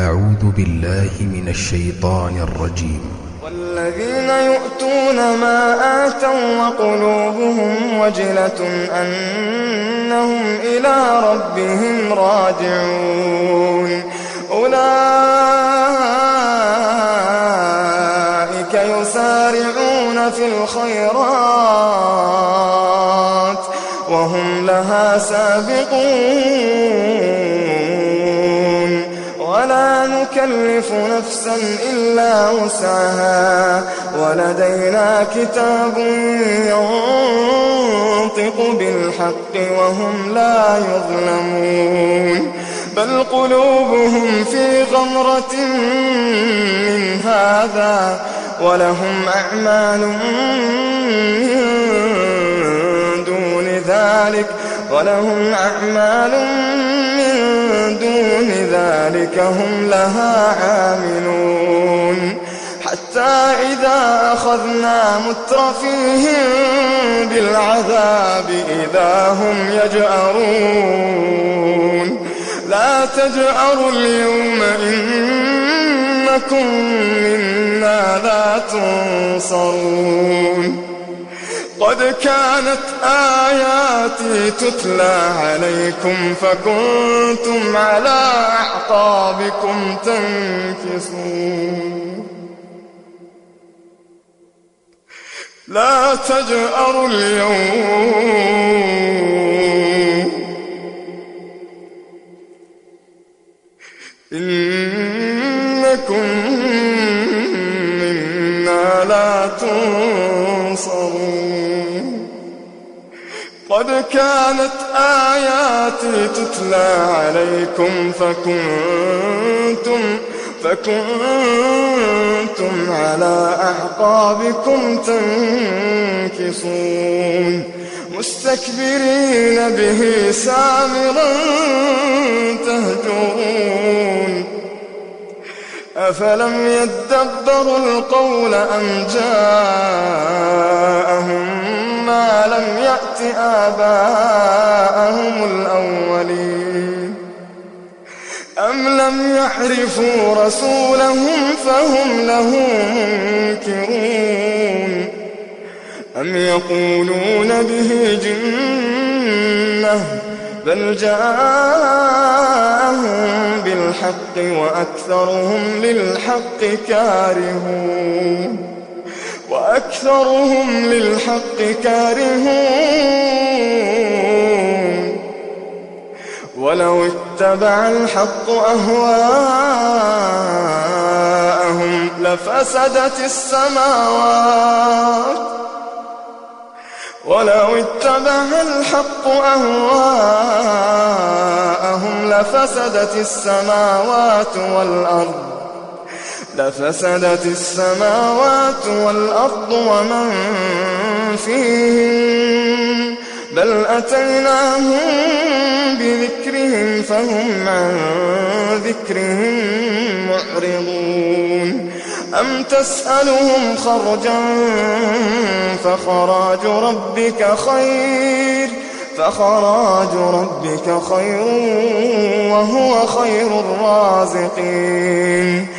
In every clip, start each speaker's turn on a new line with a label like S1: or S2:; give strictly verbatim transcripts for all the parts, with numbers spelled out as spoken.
S1: أعوذ بالله من الشيطان الرجيم.
S2: والذين يؤتون ما آتوا وقلوبهم وجلة أنهم إلى ربهم راجعون أولئك يسارعون في الخيرات وهم لها سابقون ولا نكلف نفسا إلا وسعها ولدينا كتاب ينطق بالحق وهم لا يظلمون بل قلوبهم في غمرة من هذا ولهم أعمال من دون ذلك ولهم أعمال من دون ذلك هم لها عاملون حتى إذا أخذنا مترفيهم بالعذاب إذا هم يجأرون لا تجأروا اليوم إنكم منا لا تنصرون قد كانت آياتي تتلى عليكم فكنتم على أعقابكم تنكصون لا تجأروا اليوم إنكم منا لا تنصرون قد كانت آياتي تتلى عليكم فكنتم فكنتم على أعقابكم تنكصون مستكبرين به سامرا تهجرون أفلم يدبروا القول أم جاءهم ما لم يأت آباءهم الأولين أم لم يعرفوا رسولهم فهم له منكرون أم يقولون به جنة بل جاءهم بالحق وأكثرهم للحق كارهون وأكثرهم للحق كارهون ولو اتبع الحق أهواءهم لفسدت السماوات ولو اتبع الحق أهواءهم لفسدت السماوات والأرض لفسدت السماوات والأرض ومن فيهن بل أتيناهم بذكرهم فهم عن ذكرهم معرضون أم تسألهم خرجا فخراج ربك خير فخراج ربك خير وهو خير الرازقين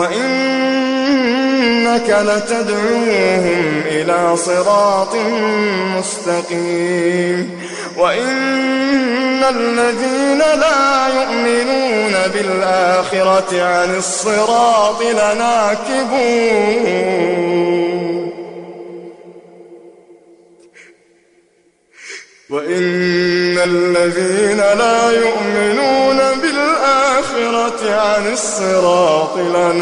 S2: وإنك لتدعوهم إلى صراط مستقيم وإن الذين لا يؤمنون بالآخرة عن الصراط لناكبون وإن الذين لا يؤمنون بالآخرة عن الصراط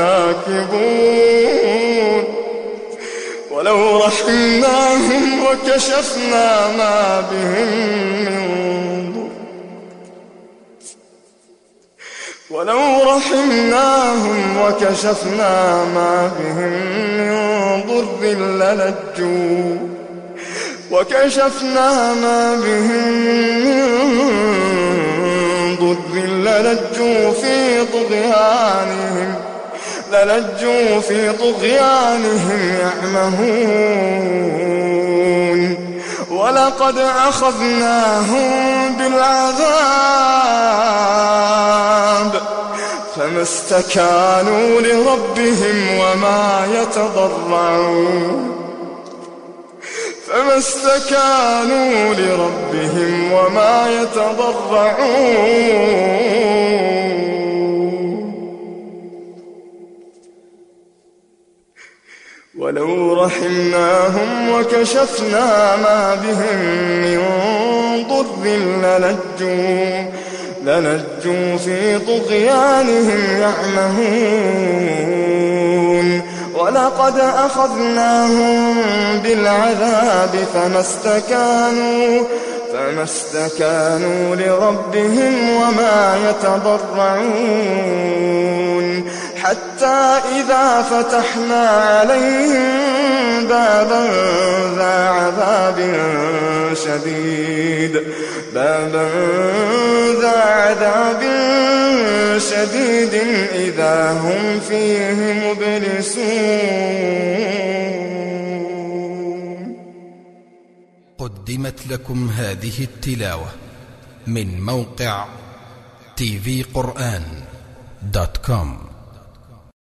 S2: لناكبون ولو رحمناهم وكشفنا ما بهم من ضر ولو رحمناهم وكشفنا ما بهم من ضر للجوا وكشفنا ما بهم من ضر للجوا في طغيانهم للجوا في طغيانهم يعمهون ولقد أخذناهم بالعذاب فما استكانوا لربهم وما يتضرعون فما استكانوا لربهم وما يتضرعون ولو رحمناهم وكشفنا ما بهم من ضر للجوا للجوا في طغيانهم يعمهون ولقد أخذناهم بالعذاب فما استكانوا فما استكانوا لربهم وما يتضرعون حتى إذا فتحنا عليهم بابا ذا عذاب شديد بابا ذا عذاب شديد إذا هم فيه مبلسون.
S1: قدمت لكم هذه التلاوة من موقع تي في قرآن دوت كوم.